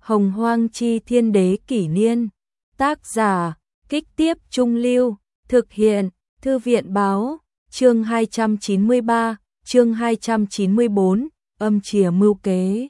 Hồng Hoang Chi Thiên Đế Kỷ Niên. Tác giả, Kích Tiếp Trung Lưu. Thực hiện, Thư viện Báo. Chương 293, chương 294, âm chìa mưu kế.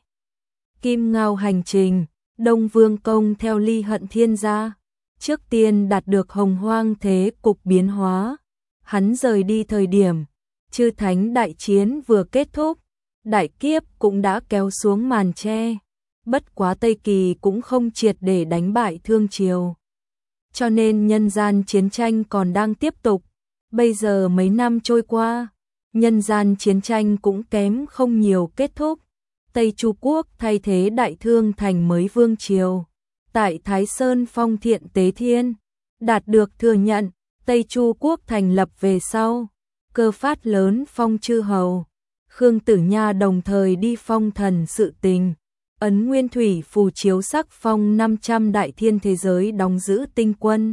Kim Ngao hành trình, Đông Vương Công theo Ly Hận Thiên gia. Trước tiên đạt được Hồng Hoang thế cục biến hóa. Hắn rời đi thời điểm, chư thánh đại chiến vừa kết thúc, đại kiếp cũng đã kéo xuống màn che. Bất quá Tây Kỳ cũng không triệt để đánh bại Thương Triều. Cho nên nhân gian chiến tranh còn đang tiếp tục. Bây giờ mấy năm trôi qua, nhân gian chiến tranh cũng kém không nhiều kết thúc. Tây Chu Quốc thay thế Đại Thương thành mới vương triều. Tại Thái Sơn Phong Thiện Tế Thiên, đạt được thừa nhận, Tây Chu Quốc thành lập về sau. Cơ Phát lớn phong chư hầu. Khương Tử Nha đồng thời đi phong thần sự tình. Ấn Nguyên Thủy phù chiếu sắc phong 500 đại thiên thế giới đóng giữ tinh quân.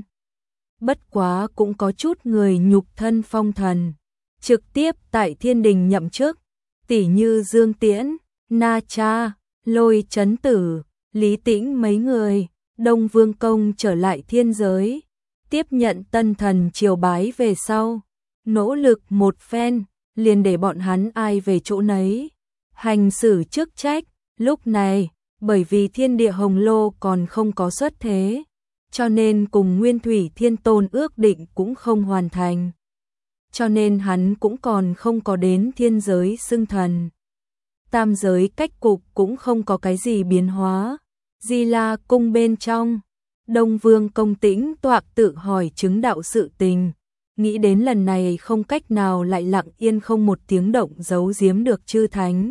Bất quá cũng có chút người nhục thân phong thần, trực tiếp tại thiên đình nhậm chức, tỷ như Dương Tiễn, Na Cha, Lôi Chấn Tử, Lý Tĩnh mấy người. Đông Vương Công trở lại thiên giới, tiếp nhận tân thần triều bái về sau, nỗ lực một phen, liền để bọn hắn ai về chỗ nấy, hành xử chức trách. Lúc này, bởi vì thiên địa hồng lô còn không có xuất thế, cho nên cùng Nguyên Thủy Thiên Tôn ước định cũng không hoàn thành. Cho nên hắn cũng còn không có đến thiên giới xưng thần. Tam giới cách cục cũng không có cái gì biến hóa. Di La cung bên trong, Đông Vương Công tĩnh tọa tự hỏi chứng đạo sự tình. Nghĩ đến lần này không cách nào lại lặng yên không một tiếng động giấu giếm được chư thánh.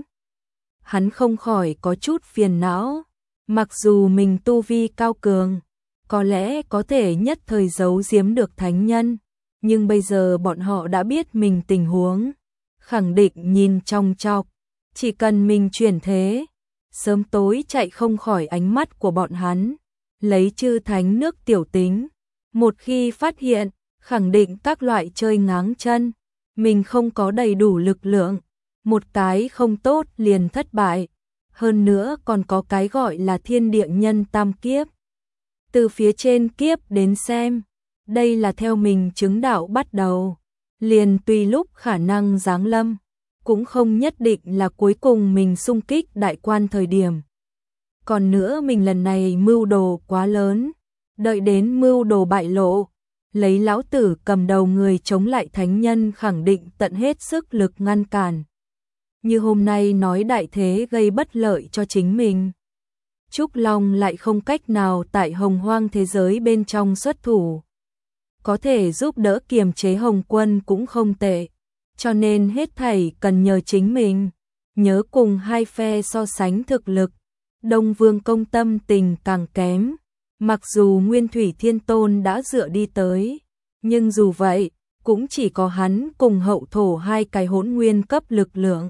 Hắn không khỏi có chút phiền não. Mặc dù mình tu vi cao cường, có lẽ có thể nhất thời giấu giếm được thánh nhân, nhưng bây giờ bọn họ đã biết mình tình huống, khẳng định nhìn trong chọc, chỉ cần mình chuyển thế, sớm tối chạy không khỏi ánh mắt của bọn hắn. Lấy chư thánh nước tiểu tính, một khi phát hiện, khẳng định các loại chơi ngáng chân, mình không có đầy đủ lực lượng, một cái không tốt liền thất bại. Hơn nữa còn có cái gọi là thiên địa nhân tam kiếp. Từ phía trên kiếp đến xem, đây là theo mình chứng đạo bắt đầu, liền tùy lúc khả năng giáng lâm, cũng không nhất định là cuối cùng mình xung kích đại quan thời điểm. Còn nữa mình lần này mưu đồ quá lớn, đợi đến mưu đồ bại lộ, lấy lão tử cầm đầu người chống lại thánh nhân khẳng định tận hết sức lực ngăn cản. Như hôm nay nói đại thế gây bất lợi cho chính mình. Trúc Long lại không cách nào tại Hồng Hoang thế giới bên trong xuất thủ. Có thể giúp đỡ kiềm chế Hồng Quân cũng không tệ, cho nên hết thảy cần nhờ chính mình. Nhớ cùng hai phe so sánh thực lực, Đông Vương Công tâm tình càng kém. Mặc dù Nguyên Thủy Thiên Tôn đã dựa đi tới, nhưng dù vậy, cũng chỉ có hắn cùng hậu thổ hai cái hỗn nguyên cấp lực lượng.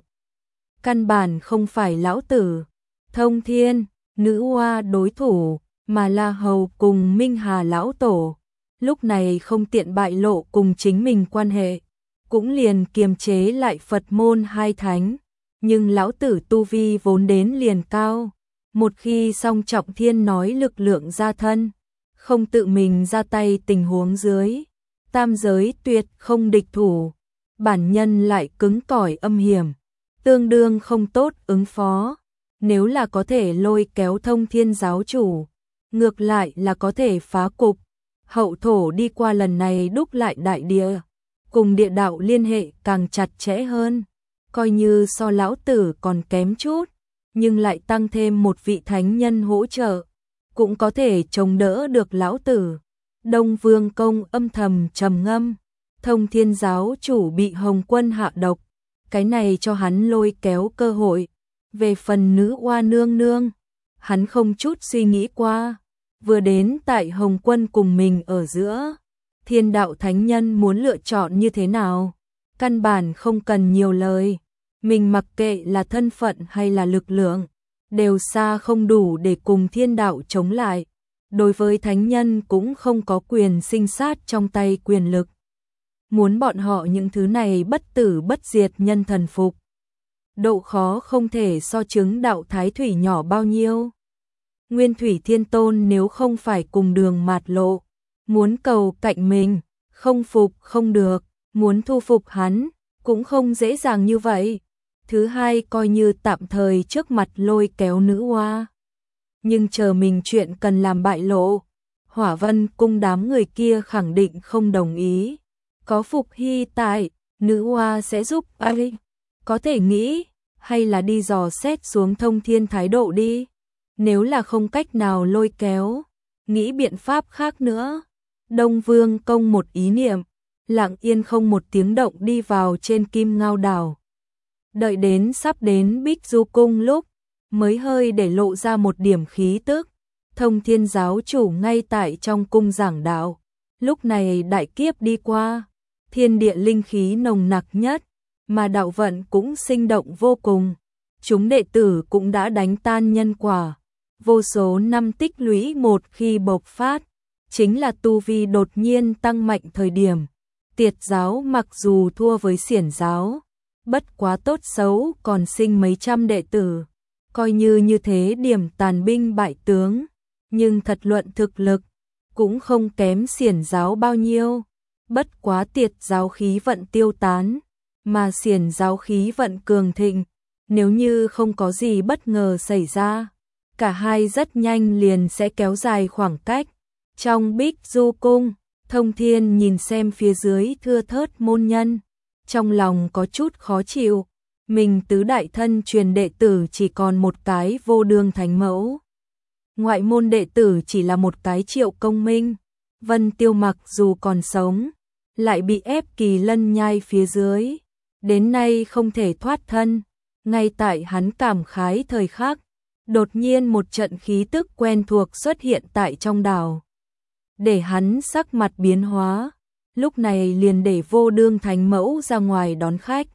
Căn bản không phải lão tử, Thông Thiên, Nữ Hoa đối thủ, mà là Hầu cùng Minh Hà lão tổ. Lúc này không tiện bại lộ cùng chính mình quan hệ, cũng liền kiềm chế lại Phật môn hai thánh. Nhưng lão tử tu vi vốn đến liền cao, một khi song trọng thiên nói lực lượng ra thân, không tự mình ra tay tình huống dưới, tam giới tuyệt không địch thủ, bản nhân lại cứng cỏi âm hiểm, tương đương không tốt ứng phó. Nếu là có thể lôi kéo Thông Thiên giáo chủ, ngược lại là có thể phá cục. Hậu thổ đi qua lần này đúc lại đại địa, cùng địa đạo liên hệ càng chặt chẽ hơn, coi như so lão tử còn kém chút, nhưng lại tăng thêm một vị thánh nhân hỗ trợ, cũng có thể chống đỡ được lão tử. Đông Vương Công âm thầm trầm ngâm, Thông Thiên giáo chủ bị Hồng Quân hạ độc, cái này cho hắn lôi kéo cơ hội. Về phần Nữ Hoa nương nương, hắn không chút suy nghĩ qua, vừa đến tại Hồng Quân cùng mình ở giữa, thiên đạo thánh nhân muốn lựa chọn như thế nào, căn bản không cần nhiều lời, mình mặc kệ là thân phận hay là lực lượng, đều xa không đủ để cùng thiên đạo chống lại. Đối với thánh nhân cũng không có quyền sinh sát trong tay quyền lực. Muốn bọn họ những thứ này bất tử bất diệt nhân thần phục, độ khó không thể so chứng đạo thái thủy nhỏ bao nhiêu. Nguyên Thủy Thiên Tôn nếu không phải cùng đường mạt lộ, muốn cầu cạnh mình, không phục không được, muốn thu phục hắn, cũng không dễ dàng như vậy. Thứ hai coi như tạm thời trước mặt lôi kéo nữ hoa. Nhưng chờ mình chuyện cần làm bại lộ, Hỏa Vân cung đám người kia khẳng định không đồng ý. Có Phục Hy tại, nữ hoa sẽ giúp ai? Có thể nghĩ, hay là đi dò xét xuống Thông Thiên thái độ đi. Nếu là không cách nào lôi kéo, nghĩ biện pháp khác nữa. Đông Vương Công một ý niệm, lặng yên không một tiếng động đi vào trên Kim Ngao đảo. Đợi đến sắp đến Bích Du cung lúc, mới hơi để lộ ra một điểm khí tức. Thông Thiên giáo chủ ngay tại trong cung giảng đạo. Lúc này đại kiếp đi qua, thiên địa linh khí nồng nặc nhất, mà đạo vận cũng sinh động vô cùng. Chúng đệ tử cũng đã đánh tan nhân quả. Vô số năm tích lũy một khi bộc phát, chính là tu vi đột nhiên tăng mạnh thời điểm. Tiệt giáo mặc dù thua với Xiển giáo, bất quá tốt xấu còn sinh mấy trăm đệ tử. Coi như thế điểm tàn binh bại tướng, nhưng thật luận thực lực, cũng không kém Xiển giáo bao nhiêu. Bất quá Tiệt giáo khí vận tiêu tán, mà Xiển giáo khí vận cường thịnh. Nếu như không có gì bất ngờ xảy ra, cả hai rất nhanh liền sẽ kéo dài khoảng cách. Trong Bích Du cung, Thông Thiên nhìn xem phía dưới thưa thớt môn nhân, trong lòng có chút khó chịu. Mình tứ đại thân truyền đệ tử chỉ còn một cái Vô Đương Thánh Mẫu. Ngoại môn đệ tử chỉ là một cái Triệu Công Minh. Vân Tiêu mặc dù còn sống, lại bị ép Kỳ Lân nhai phía dưới. Đến nay không thể thoát thân. Ngay tại hắn cảm khái thời khắc, đột nhiên một trận khí tức quen thuộc xuất hiện tại trong đảo. Để hắn sắc mặt biến hóa, lúc này liền để Vô Đương Thánh Mẫu ra ngoài đón khách.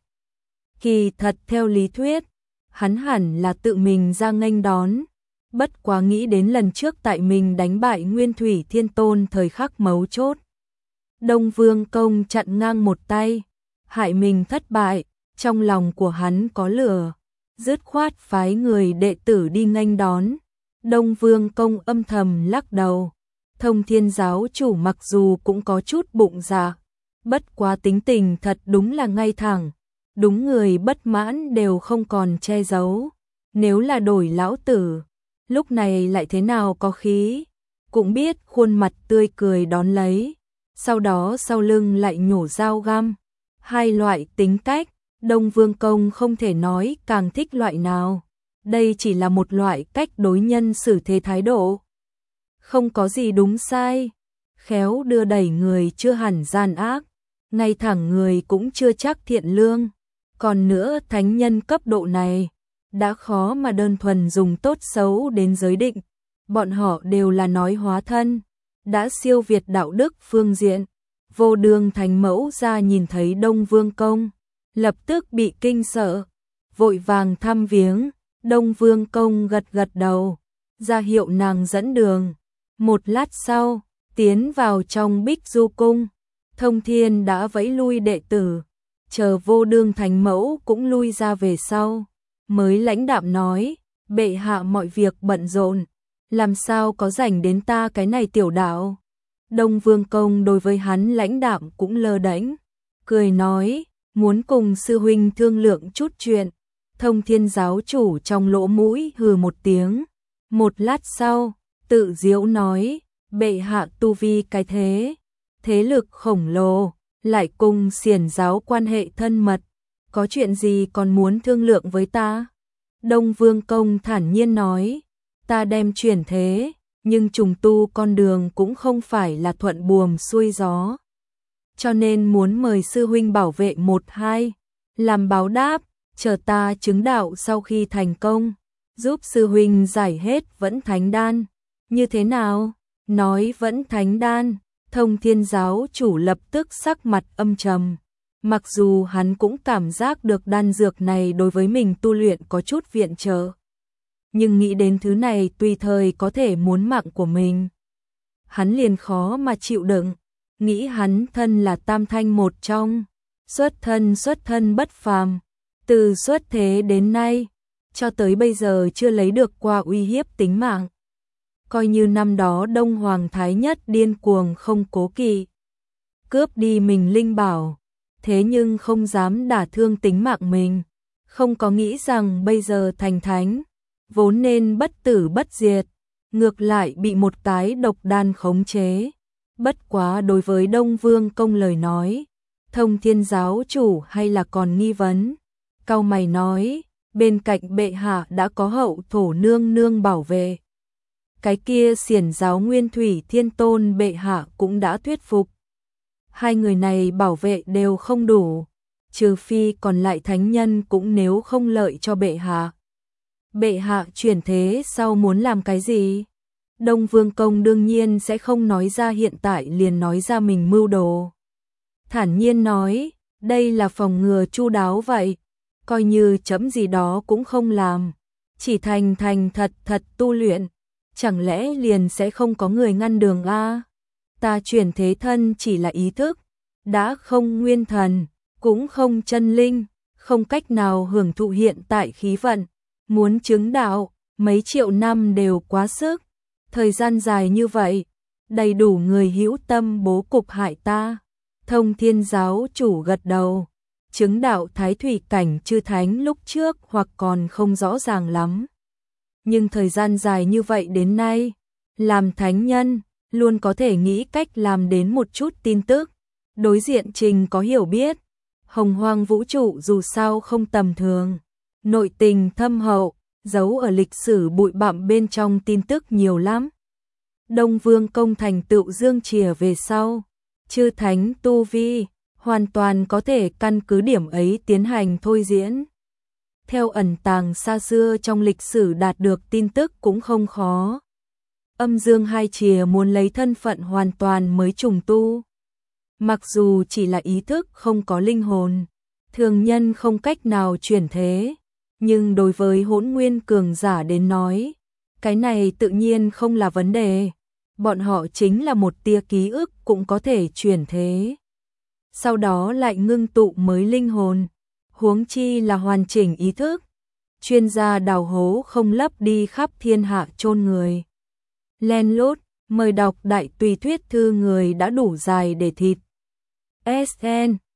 Kỳ thật theo lý thuyết, hắn hẳn là tự mình ra nghênh đón. Bất quá nghĩ đến lần trước tại mình đánh bại Nguyên Thủy Thiên Tôn thời khắc mấu chốt. Đông Vương Công chặn ngang một tay, hại mình thất bại, trong lòng của hắn có lửa. Dứt khoát phái người đệ tử đi nghênh đón. Đông Vương Công âm thầm lắc đầu. Thông Thiên giáo chủ mặc dù cũng có chút bụng dạ, bất quá tính tình thật đúng là ngay thẳng. Đúng người bất mãn đều không còn che giấu. Nếu là đổi lão tử, lúc này lại thế nào có khí, cũng biết khuôn mặt tươi cười đón lấy. Sau đó sau lưng lại nhổ dao găm. Hai loại tính cách, Đông Vương Công không thể nói càng thích loại nào. Đây chỉ là một loại cách đối nhân xử thế thái độ. Không có gì đúng sai. Khéo đưa đẩy người chưa hẳn gian ác. Ngay thẳng người cũng chưa chắc thiện lương. Còn nữa thánh nhân cấp độ này, đã khó mà đơn thuần dùng tốt xấu đến giới định. Bọn họ đều là nói hóa thân, đã siêu việt đạo đức phương diện. Vô Đương Thánh Mẫu ra nhìn thấy Đông Vương Công, lập tức bị kinh sợ, vội vàng thăm viếng. Đông Vương Công gật gật đầu, ra hiệu nàng dẫn đường. Một lát sau, tiến vào trong Bích Du cung, Thông Thiên đã vẫy lui đệ tử, chờ Vô Đương Thánh Mẫu cũng lui ra về sau, mới lãnh đạm nói, bệ hạ mọi việc bận rộn, làm sao có rảnh đến ta cái này tiểu đạo. Đông Vương Công đối với hắn lãnh đạm cũng lơ đễnh, cười nói, muốn cùng sư huynh thương lượng chút chuyện. Thông Thiên giáo chủ trong lỗ mũi hừ một tiếng, một lát sau, tự diễu nói, bệ hạ tu vi cái thế lực khổng lồ, lại cùng Xiển giáo quan hệ thân mật, có chuyện gì còn muốn thương lượng với ta? Đông Vương Công thản nhiên nói, ta đem chuyển thế, nhưng trùng tu con đường cũng không phải là thuận buồm xuôi gió. Cho nên muốn mời sư huynh bảo vệ một hai, làm báo đáp, chờ ta chứng đạo sau khi thành công, giúp sư huynh giải hết Vẫn Thánh Đan. Như thế nào? Nói Vẫn Thánh Đan, Thông Thiên giáo chủ lập tức sắc mặt âm trầm. Mặc dù hắn cũng cảm giác được đan dược này đối với mình tu luyện có chút viện trợ, nhưng nghĩ đến thứ này tùy thời có thể muốn mạng của mình, hắn liền khó mà chịu đựng. Nghĩ hắn thân là tam thanh một trong, xuất thân bất phàm, từ xuất thế đến nay, cho tới bây giờ chưa lấy được qua uy hiếp tính mạng. coi như năm đó Đông Hoàng Thái Nhất điên cuồng không cố kỵ, cướp đi mình linh bảo, thế nhưng không dám đả thương tính mạng mình, không có nghĩ rằng bây giờ thành thánh, vốn nên bất tử bất diệt, ngược lại bị một cái độc đan khống chế. Bất quá đối với Đông Vương Công lời nói, Thông Thiên giáo chủ hay là còn nghi vấn. Cau mày nói, bên cạnh bệ hạ đã có Hậu Thổ nương nương bảo vệ. Cái kia Xiển giáo Nguyên Thủy Thiên Tôn bệ hạ cũng đã thuyết phục. Hai người này bảo vệ đều không đủ, trừ phi còn lại thánh nhân cũng nếu không lợi cho bệ hạ. Bệ hạ chuyển thế sau muốn làm cái gì? Đông Vương Công đương nhiên sẽ không nói ra hiện tại liền nói ra mình mưu đồ. Thản nhiên nói, đây là phòng ngừa chu đáo vậy, coi như chấm gì đó cũng không làm, chỉ thành thật tu luyện, chẳng lẽ liền sẽ không có người ngăn đường a? Ta chuyển thế thân chỉ là ý thức, đã không nguyên thần, cũng không chân linh, không cách nào hưởng thụ hiện tại khí vận, muốn chứng đạo, mấy triệu năm đều quá sức, thời gian dài như vậy, đầy đủ người hữu tâm bố cục hại ta. Thông Thiên giáo chủ gật đầu, chứng đạo thái thủy cảnh chư thánh lúc trước hoặc còn không rõ ràng lắm. Nhưng thời gian dài như vậy đến nay, làm thánh nhân, luôn có thể nghĩ cách làm đến một chút tin tức, đối diện trình có hiểu biết. Hồng hoang vũ trụ dù sao không tầm thường, nội tình thâm hậu, giấu ở lịch sử bụi bặm bên trong tin tức nhiều lắm. Đông Vương Công thành tựu dương chìa về sau, chư thánh tu vi, hoàn toàn có thể căn cứ điểm ấy tiến hành thôi diễn. Theo ẩn tàng xa xưa trong lịch sử đạt được tin tức cũng không khó. Âm dương hai chìa muốn lấy thân phận hoàn toàn mới trùng tu. Mặc dù chỉ là ý thức không có linh hồn, thường nhân không cách nào chuyển thế, nhưng đối với hỗn nguyên cường giả đến nói, cái này tự nhiên không là vấn đề. Bọn họ chính là một tia ký ức cũng có thể chuyển thế. Sau đó lại ngưng tụ mới linh hồn, huống chi là hoàn chỉnh ý thức. Chuyên gia đào hố không lấp đi khắp thiên hạ chôn người. Len lút, mời đọc đại tùy thuyết thư người đã đủ dài để thịt. SN